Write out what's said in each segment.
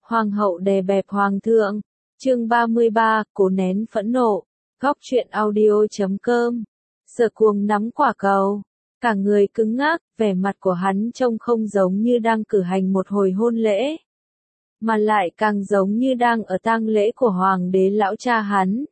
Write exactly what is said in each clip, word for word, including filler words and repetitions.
Hoàng hậu đè bẹp hoàng thượng. Chương ba mươi ba, cố nén phẫn nộ. Góc truyện audio chấm com. Sở Cuồng nắm quả cầu, cả người cứng ngắc, vẻ mặt của hắn trông không giống như đang cử hành một hồi hôn lễ, mà lại càng giống như đang ở tang lễ của hoàng đế lão cha hắn.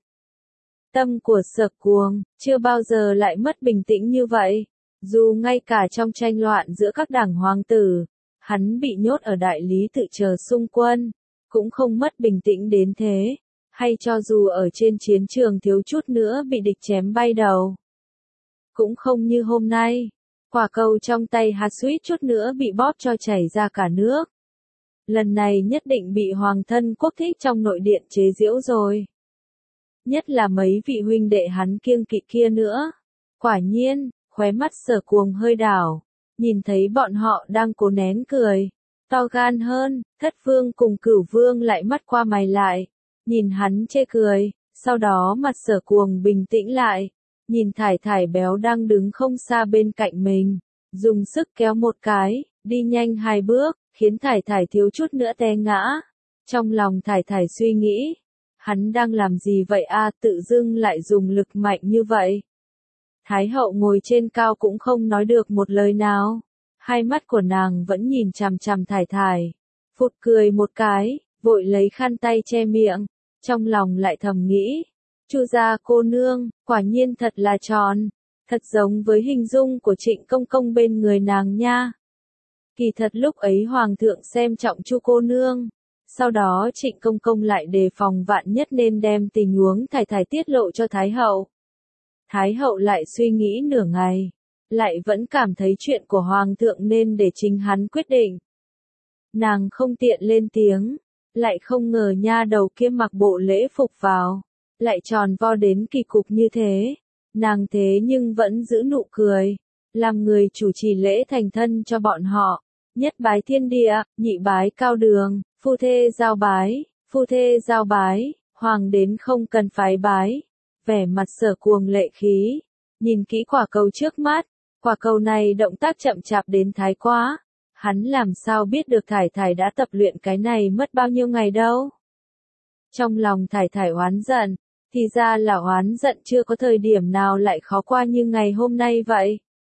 Tâm của Sở Cuồng chưa bao giờ lại mất bình tĩnh như vậy, dù ngay cả trong tranh loạn giữa các đảng hoàng tử, hắn bị nhốt ở đại lý tự chờ xung quân, cũng không mất bình tĩnh đến thế, hay cho dù ở trên chiến trường thiếu chút nữa bị địch chém bay đầu. Cũng không như hôm nay, quả cầu trong tay hắn suýt chút nữa bị bóp cho chảy ra cả nước. Lần này nhất định bị hoàng thân quốc thích trong nội điện chế giễu rồi. Nhất là mấy vị huynh đệ hắn kiêng kỵ kia nữa. Quả nhiên, khóe mắt Sở Cuồng hơi đảo, nhìn thấy bọn họ đang cố nén cười. To gan hơn, Thất Vương cùng Cửu Vương lại mắt qua mày lại, nhìn hắn chê cười, sau đó mặt Sở Cuồng bình tĩnh lại, nhìn Thải Thải béo đang đứng không xa bên cạnh mình, dùng sức kéo một cái, đi nhanh hai bước, khiến Thải Thải thiếu chút nữa té ngã. Trong lòng Thải Thải suy nghĩ, hắn đang làm gì vậy a, tự dưng lại dùng lực mạnh như vậy. Thái hậu ngồi trên cao cũng không nói được một lời nào, hai mắt của nàng vẫn nhìn chằm chằm Thải Thải, phụt cười một cái, vội lấy khăn tay che miệng, trong lòng lại thầm nghĩ, Chu gia cô nương, quả nhiên thật là tròn, thật giống với hình dung của Trịnh công công bên người nàng nha. Kỳ thật lúc ấy hoàng thượng xem trọng Chu cô nương, sau đó Trịnh công công lại đề phòng vạn nhất nên đem tình huống Thải Thải tiết lộ cho Thái hậu. Thái hậu lại suy nghĩ nửa ngày, lại vẫn cảm thấy chuyện của hoàng thượng nên để chính hắn quyết định. Nàng không tiện lên tiếng, lại không ngờ nha đầu kia mặc bộ lễ phục vào, lại tròn vo đến kỳ cục như thế. Nàng thế nhưng vẫn giữ nụ cười, làm người chủ trì lễ thành thân cho bọn họ. Nhất bái thiên địa, nhị bái cao đường, phu thê giao bái, phu thê giao bái, hoàng đến không cần phái bái. Vẻ mặt Sở Cuồng lệ khí, nhìn kỹ quả cầu trước mắt, quả cầu này động tác chậm chạp đến thái quá. Hắn làm sao biết được Thải Thải đã tập luyện cái này mất bao nhiêu ngày đâu. Trong lòng Thải Thải oán giận, thì ra là oán giận chưa có thời điểm nào lại khó qua như ngày hôm nay vậy.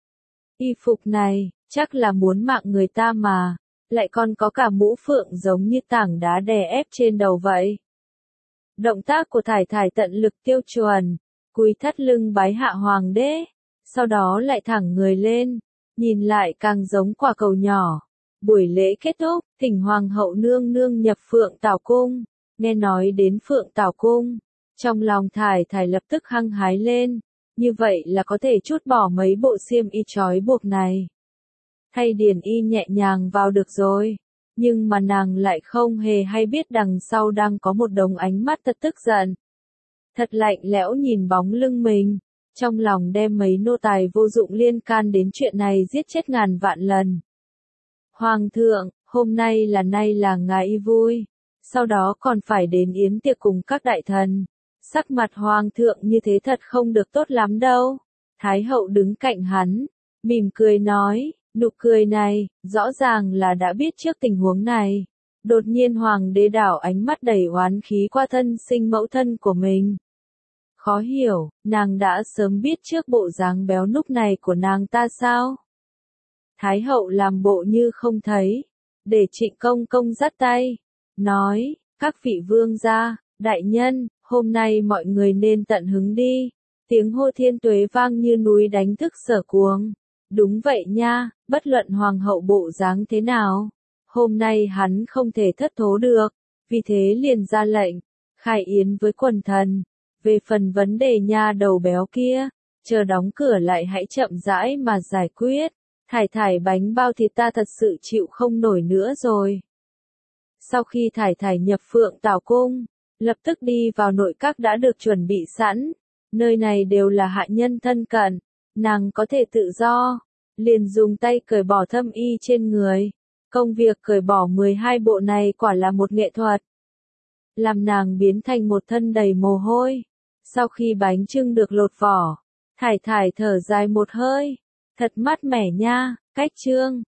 Y phục này, chắc là muốn mạng người ta mà, lại còn có cả mũ phượng giống như tảng đá đè ép trên đầu vậy. Động tác của Thải Thải tận lực tiêu chuẩn, cúi thắt lưng bái hạ hoàng đế, sau đó lại thẳng người lên, nhìn lại càng giống quả cầu nhỏ. Buổi lễ kết thúc, thỉnh hoàng hậu nương nương nhập Phượng Tảo cung. Nghe nói đến Phượng Tảo cung, trong lòng Thải Thải lập tức hăng hái lên, như vậy là có thể trút bỏ mấy bộ xiêm y trói buộc này. Thay điển y nhẹ nhàng vào được rồi, nhưng mà nàng lại không hề hay biết đằng sau đang có một đống ánh mắt thật tức giận. Thật lạnh lẽo nhìn bóng lưng mình, trong lòng đem mấy nô tài vô dụng liên can đến chuyện này giết chết ngàn vạn lần. Hoàng thượng, hôm nay là nay là ngày vui, sau đó còn phải đến yến tiệc cùng các đại thần. Sắc mặt hoàng thượng như thế thật không được tốt lắm đâu. Thái hậu đứng cạnh hắn, mỉm cười nói, nụ cười này, rõ ràng là đã biết trước tình huống này. Đột nhiên hoàng đế đảo ánh mắt đầy oán khí qua thân sinh mẫu thân của mình. Khó hiểu, nàng đã sớm biết trước bộ dáng béo núc này của nàng ta sao? Thái hậu làm bộ như không thấy, để Trịnh công công dắt tay, nói, các vị vương gia, đại nhân, hôm nay mọi người nên tận hứng đi. Tiếng hô thiên tuế vang như núi đánh thức Sở Cuồng. Đúng vậy nha, bất luận hoàng hậu bộ dáng thế nào, hôm nay hắn không thể thất thố được, vì thế liền ra lệnh, khai yến với quần thần. Về phần vấn đề nha đầu béo kia, chờ đóng cửa lại hãy chậm rãi mà giải quyết. Thải Thải bánh bao thịt ta thật sự chịu không nổi nữa rồi. Sau khi Thải Thải nhập Phượng Tảo cung, lập tức đi vào nội các đã được chuẩn bị sẵn. Nơi này đều là hạ nhân thân cận, nàng có thể tự do, liền dùng tay cởi bỏ thâm y trên người. Công việc cởi bỏ mười hai bộ này quả là một nghệ thuật, làm nàng biến thành một thân đầy mồ hôi. Sau khi bánh chưng được lột vỏ, Thải Thải thở dài một hơi, thật mát mẻ nha. Cách chương